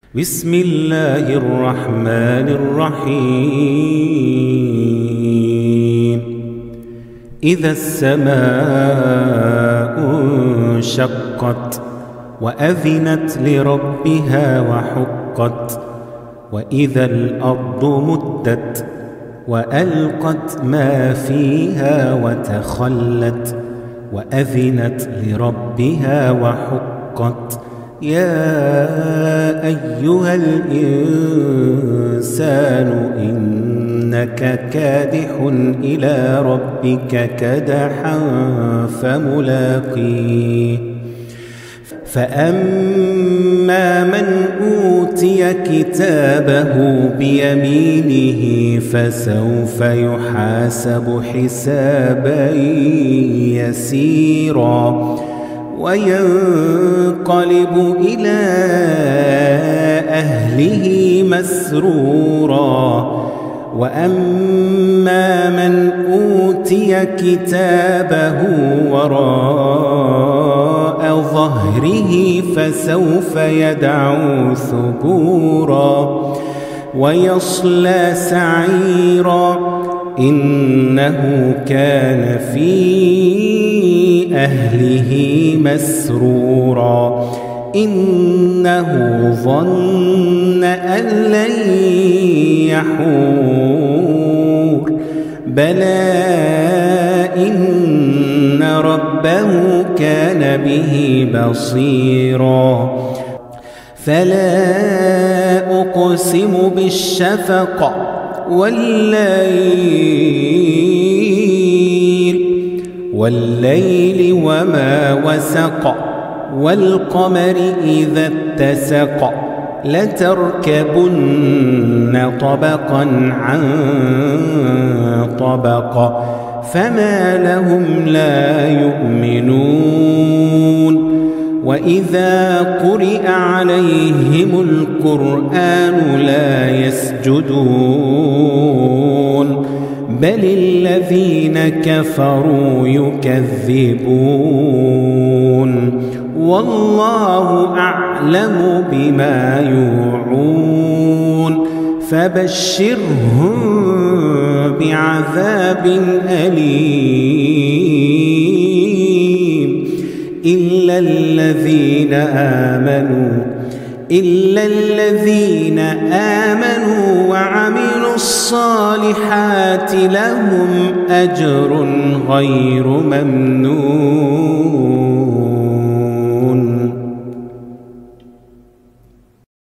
بسم الله الرحمن الرحيم. إذا السماء انشقت وأذنت لربها وحقت، وإذا الأرض مدت وألقت ما فيها وتخلت وأذنت لربها وحقت. يا أيها الإنسان إنك كادح إلى ربك كدحا فملاقيه. فأما من أوتي كتابه بيمينه فسوف يحاسب حسابا يسيرا وينقلب إلى أهله مسرورا. وأما من أوتي كتابه وراء ظهره فسوف يدعو ثبورا ويصلى سعيرا. إنه كان في أهله مسرورا. إنه ظن أن لن يحور. بلى إن ربه كان به بصيرا. فلا أقسم بالشفق والليل وما وسق، والقمر إذا اتسق. لتركبن طبقا عن طبق. فما لهم لا يؤمنون. وإذا قرئ عليهم القرآن لا يسجدون، بل الذين كفروا يكذبون. والله أعلم بما يوعون. فبشرهم بعذاب أليم إلا الذين آمنوا وعملوا الصالحات لهم أجر غير ممنون.